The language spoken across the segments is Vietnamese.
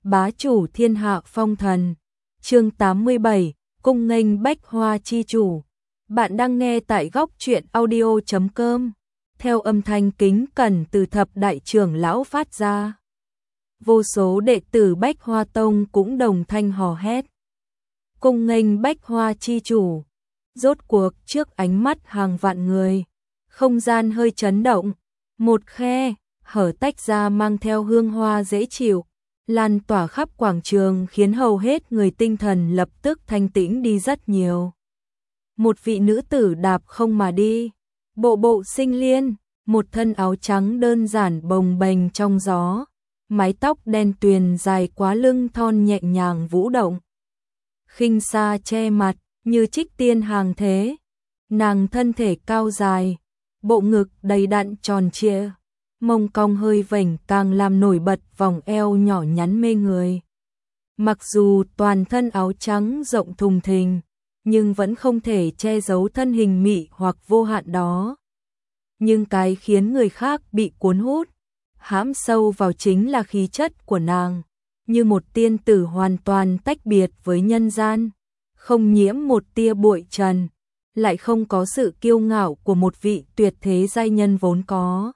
bá chủ thiên hạ phong thần. Chương 87, cung nghênh Bách Hoa chi chủ. Bạn đang nghe tại góc truyện audio.com. Theo âm thanh kính cẩn từ thập đại trưởng lão phát ra, vô số đệ tử Bách Hoa Tông cũng đồng thanh hò hét. Cung nghênh Bách Hoa chi chủ. Rốt cuộc trước ánh mắt hàng vạn người, không gian hơi chấn động, một khe hở tách ra mang theo hương hoa dễ chịu, lan tỏa khắp quảng trường khiến hầu hết người tinh thần lập tức thanh tĩnh đi rất nhiều. Một vị nữ tử đạp không mà đi, bộ bộ sinh liên, một thân áo trắng đơn giản bồng bềnh trong gió, mái tóc đen tuyền dài quá lưng thon nhẹ nhàng vũ động. Khinh sa che mặt, như trích tiên hàng thế. Nàng thân thể cao dài, bộ ngực đầy đặn tròn trịa, mông cong hơi vểnh càng làm nổi bật vòng eo nhỏ nhắn mê người. Mặc dù toàn thân áo trắng rộng thùng thình, nhưng vẫn không thể che giấu thân hình mị hoặc vô hạn đó. Nhưng cái khiến người khác bị cuốn hút, hãm sâu vào chính là khí chất của nàng, như một tiên tử hoàn toàn tách biệt với nhân gian, không nhiễm một tia bụi trần, lại không có sự kiêu ngạo của một vị tuyệt thế giai nhân vốn có.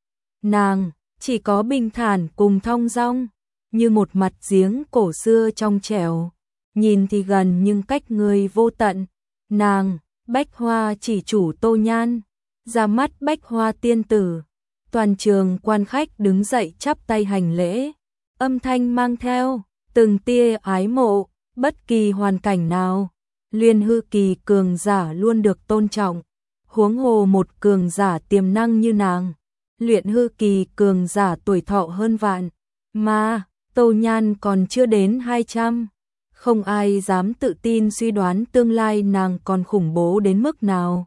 Nàng chỉ có bình thản cùng thong dong, như một mặt giếng cổ xưa trong trẻo, nhìn thì gần nhưng cách người vô tận. Nàng, Bách Hoa chỉ chủ Tô Nhan, ra mắt Bách Hoa tiên tử. Toàn trường quan khách đứng dậy chắp tay hành lễ, âm thanh mang theo từng tia ái mộ. Bất kỳ hoàn cảnh nào, Luyện hư kỳ cường giả luôn được tôn trọng, huống hồ một cường giả tiềm năng như nàng. Luyện hư kỳ cường giả tuổi thọ hơn vạn, mà Tô Nhan còn chưa đến 200. Không ai dám tự tin suy đoán tương lai nàng còn khủng bố đến mức nào.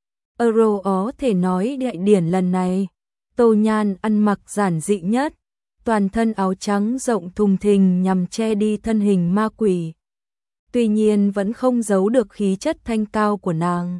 Có thể nói đại điển lần này, Tô Nhan ăn mặc giản dị nhất, toàn thân áo trắng rộng thùng thình nhằm che đi thân hình ma quỷ. Tuy nhiên vẫn không giấu được khí chất thanh cao của nàng.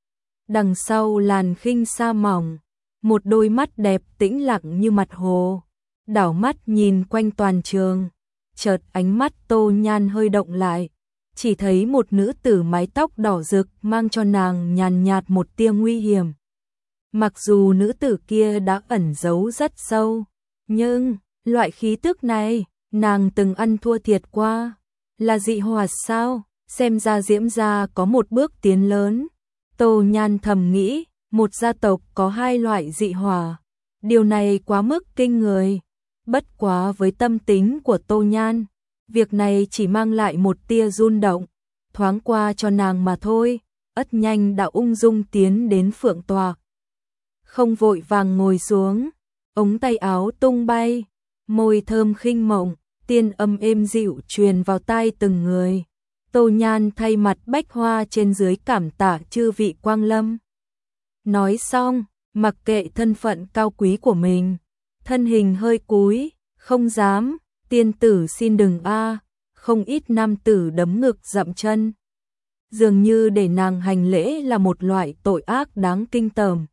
Đằng sau làn khinh sa mỏng, một đôi mắt đẹp tĩnh lặng như mặt hồ, đảo mắt nhìn quanh toàn trường. Chợt ánh mắt Tô Nhan hơi động lại, chỉ thấy một nữ tử mái tóc đỏ rực mang cho nàng nhàn nhạt một tia nguy hiểm. Mặc dù nữ tử kia đã ẩn giấu rất sâu, nhưng loại khí tức này nàng từng ăn thua thiệt qua. Là dị hỏa sao? Xem ra Diễm gia có một bước tiến lớn. Tô Nhan thầm nghĩ, một gia tộc có hai loại dị hỏa, điều này quá mức kinh người. Bất quá với tâm tính của Tô Nhan, việc này chỉ mang lại một tia rung động, thoáng qua cho nàng mà thôi. Ất nhanh đã ung dung tiến đến phượng tọa, không vội vàng ngồi xuống, ống tay áo tung bay, môi thơm khinh mộng, tiên âm êm dịu truyền vào tai từng người. Tô Nhan thay mặt Bách Hoa trên dưới cảm tạ chư vị quang lâm. Nói xong, mặc kệ thân phận cao quý của mình, thân hình hơi cúi, không dám, tiên tử xin đừng a. Không ít nam tử đấm ngực dậm chân, dường như để nàng hành lễ là một loại tội ác đáng kinh tởm.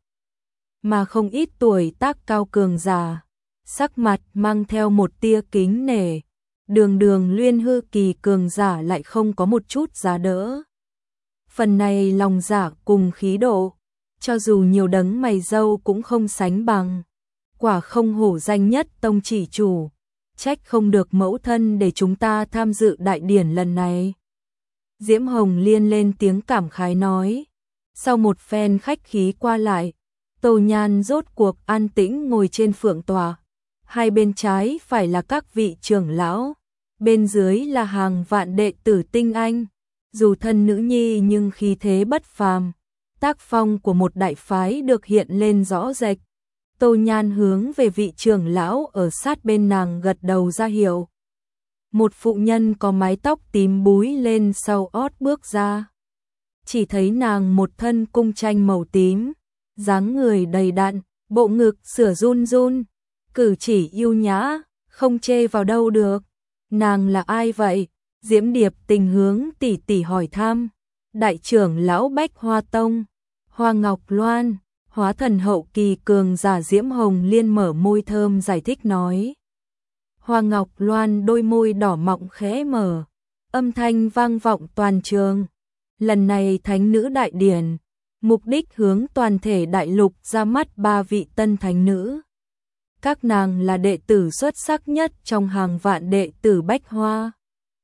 Mà không ít tuổi tác cao cường già, sắc mặt mang theo một tia kính nể, đường Luyện hư kỳ cường giả lại không có một chút giá đỡ. Phần này lòng dạ cùng khí độ, cho dù nhiều đấng mày râu cũng không sánh bằng. Quả không hổ danh nhất tông chỉ chủ, trách không được mẫu thân để chúng ta tham dự đại điển lần này. Diễm Hồng Liên lên tiếng cảm khái nói. Sau một phen khách khí qua lại, Tô Nhan rốt cuộc an tĩnh ngồi trên phượng tọa. Hai bên trái phải là các vị trưởng lão, bên dưới là hàng vạn đệ tử tinh anh. Dù thân nữ nhi nhưng khí thế bất phàm, tác phong của một đại phái được hiện lên rõ rệt. Tô Nhan hướng về vị trưởng lão ở sát bên nàng gật đầu ra hiệu. Một phụ nhân có mái tóc tím búi lên sau ót bước ra. Chỉ thấy nàng một thân cung tranh màu tím, dáng người đầy đặn, bộ ngực sửa run run, cử chỉ yêu nhã, không chê vào đâu được. Nàng là ai vậy? Diễm Điệp tình hướng tỉ tỉ hỏi thăm. Đại trưởng lão Bách Hoa Tông, Hoa Ngọc Loan. Hóa thần hậu kỳ cường giả Diễm Hồng Liên mở môi thơm giải thích nói. Hoa Ngọc Loan đôi môi đỏ mọng khẽ mở, âm thanh vang vọng toàn trường. Lần này thánh nữ đại điển, mục đích hướng toàn thể đại lục ra mắt 3 vị tân thánh nữ. Các nàng là đệ tử xuất sắc nhất trong hàng vạn đệ tử Bách Hoa.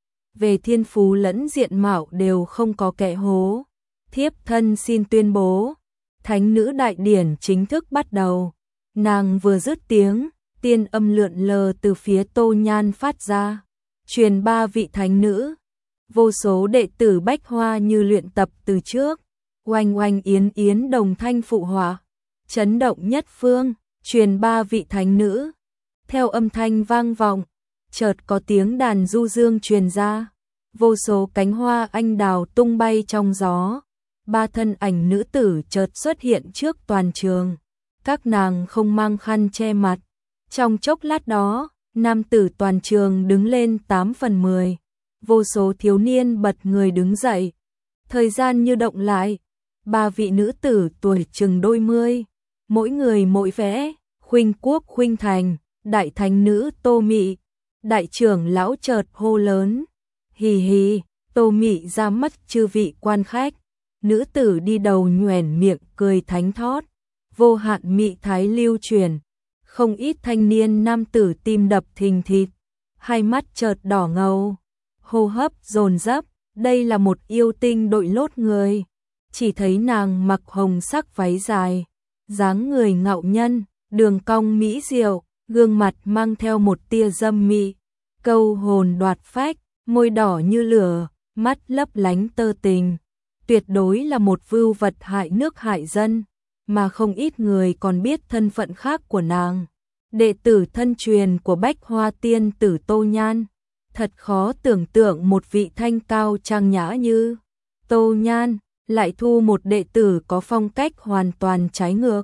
Về thiên phú lẫn diện mạo đều không có kẻ hố. Thiếp thân xin tuyên bố, thánh nữ đại điển chính thức bắt đầu. Nàng vừa dứt tiếng, tiên âm lượn lờ từ phía Tô Nhan phát ra, truyền 3 vị thánh nữ. Vô số đệ tử Bách Hoa như luyện tập từ trước, oanh oanh yến yến đồng thanh phụ họa, chấn động nhất phương, truyền 3 vị thánh nữ. Theo âm thanh vang vọng, chợt có tiếng đàn du dương truyền ra, vô số cánh hoa anh đào tung bay trong gió. 3 thân ảnh nữ tử chợt xuất hiện trước toàn trường. Các nàng không mang khăn che mặt. Trong chốc lát đó, nam tử toàn trường đứng lên 8 phần 10. Vô số thiếu niên bật người đứng dậy. Thời gian như động lại. 3 vị nữ tử tuổi chừng đôi mươi, mỗi người mỗi vẻ. Khuynh Quốc Khuynh Thành, đại thánh nữ Tô Mị. Đại trưởng lão chợt hô lớn, hì hì. Tô Mị ra mắt chư vị quan khách. Nữ tử đi đầu nhoẻn miệng cười thánh thót, vô hạn mị thái lưu truyền. Không ít thanh niên nam tử tim đập thình thịch, hai mắt chợt đỏ ngầu, hô hấp dồn dập. Đây là một yêu tinh đội lốt người. Chỉ thấy nàng mặc hồng sắc váy dài, dáng người ngạo nhân, đường cong mỹ diệu, gương mặt mang theo một tia dâm mị, câu hồn đoạt phách, môi đỏ như lửa, mắt lấp lánh tơ tình. Tuyệt đối là một vưu vật hại nước hại dân, mà không ít người còn biết thân phận khác của nàng. Đệ tử thân truyền của Bách Hoa tiên tử Tô Nhan. Thật khó tưởng tượng một vị thanh cao trang nhã như Tô Nhan lại thu một đệ tử có phong cách hoàn toàn trái ngược.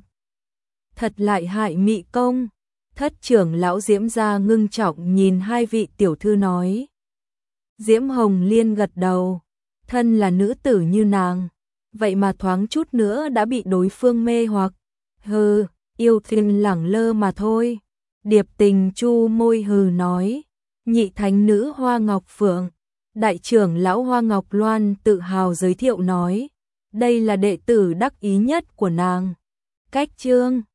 Thật lại hại mị công. Thất trưởng lão Diễm gia ngưng trọng nhìn 2 vị tiểu thư nói. Diễm Hồng Liên gật đầu. Thân là nữ tử như nàng, vậy mà thoáng chút nữa đã bị đối phương mê hoặc. Hừ, yêu tinh lẳng lơ mà thôi. Điệp Tình chu môi hừ nói. Nhị thánh nữ Hoa Ngọc Phượng, đại trưởng lão Hoa Ngọc Loan tự hào giới thiệu nói. Đây là đệ tử đắc ý nhất của nàng. Cách chương